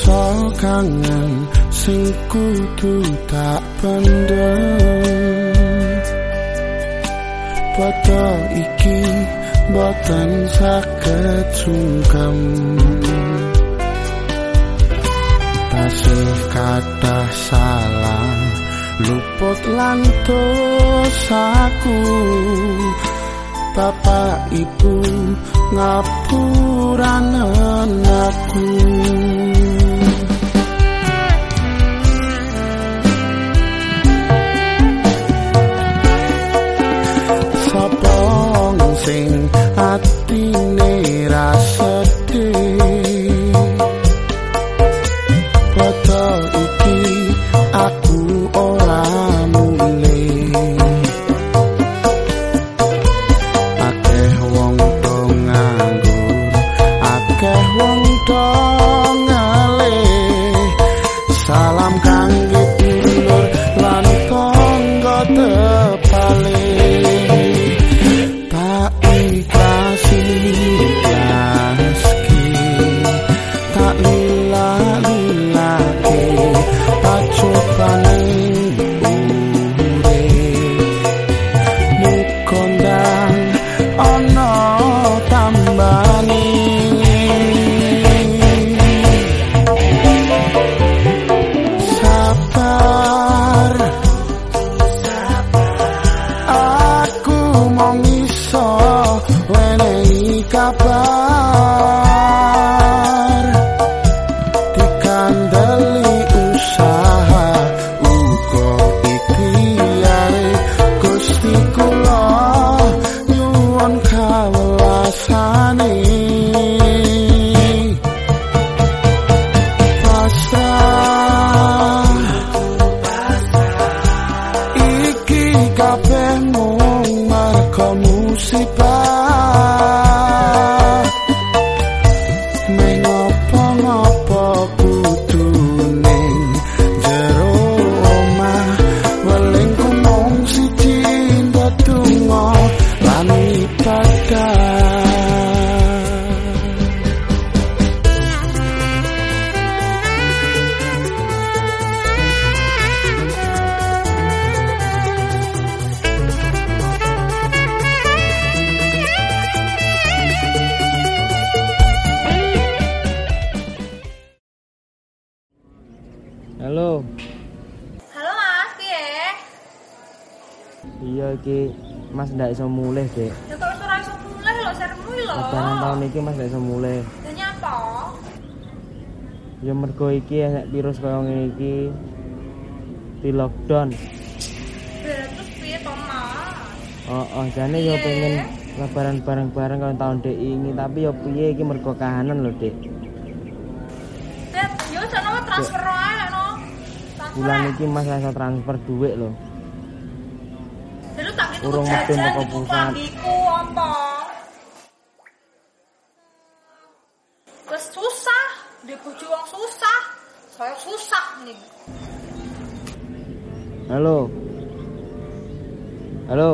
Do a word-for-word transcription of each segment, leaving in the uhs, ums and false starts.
rasa kangen sing kudu tak pendem. Padha iki boten saged sungkem, tasih kathah salah luput lan dosaku. Bapak ibu ngapuranen aku. Sapa sing atine ra sedih, padha iki aku ora mulih. Akeh wong do nganggur, akeh wong do ngalih. Salam kangge dulur lan tangga tepale. Tak ikhlasi ikhlaski, tak lila-lilake pacobane urip. Mukondang ana tambani. Sabar, aku mong iso wenehi kabar. Dikandeli usaha uga ikhtiare Gusti kula nyuwun kawelasane. Pasrah iki kabeh mung merga musibah. Mengopo-ngopo kudu ning jero omah, welingku mung siji ndedonga lan ibadah. Halo. Halo Mas, piye? Iya iki Mas ndak iso mulih, Dek. Ya kok ora iso mulih lho, seremu lho. Lebaran tahun iki Mas ndak iso mulih. Lah nyapa? Ya mergo iki nek virus kaya ngene iki di lockdown. Lah terus piye to, Mas? Oh, oh jane yo pengen lebaran bareng-bareng karo tahun dek ini, tapi yo piye iki mergo kahanan lho, Dek. Dek, yo sono transfer ae no. Bulan iki Mas iso transfer duit lho. Dulu tak itu Urung medun jajan teko di pusat. pambiku apa? Wes susah, di bojo wong susah. Saya susah nih. Halo. Halo.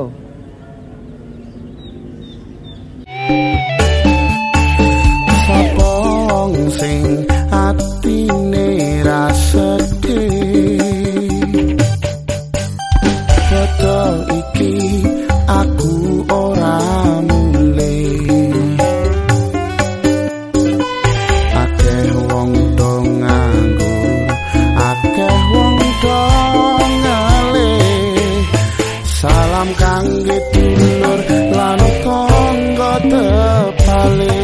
Sapa sing atine ra sedih, padha iki aku ora mulih. Akeh wong do nganggur, akeh wong do ngalih. Salam kangge dulur lan tangga tepale.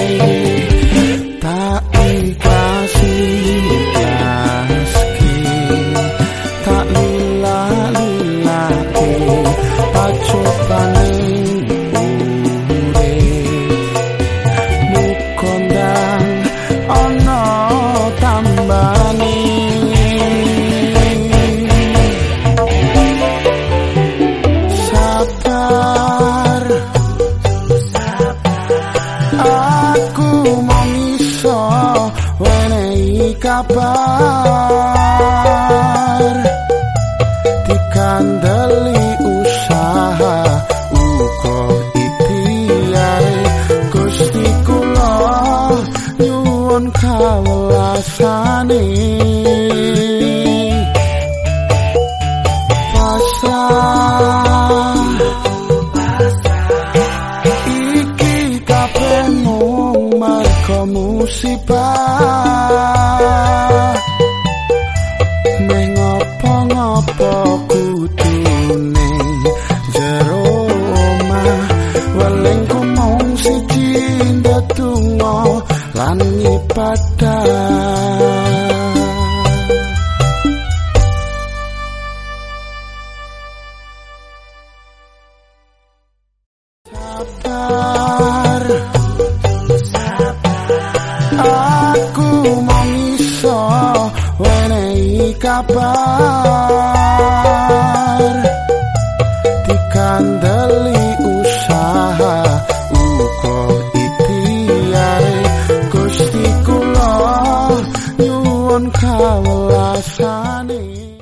Tak ikhlasi ikhlaski, tak lila-lilake pacobane urip. Mukondang ana tambani. Sabar, aku mong iso wenehi kabar. Dikandeli usaha uga ikhtiare Gusti kula nyuwun kawelas. rasane pasrah iki kabeh mung merga musibah ning ngopo-ngopo kudune jero omah welingku mung siji ndedonga lan ibadah sabar aku mung iso wenehi kabar dikandeli usaha uga ikhtiare Gusti kula nyuwun kawelasane.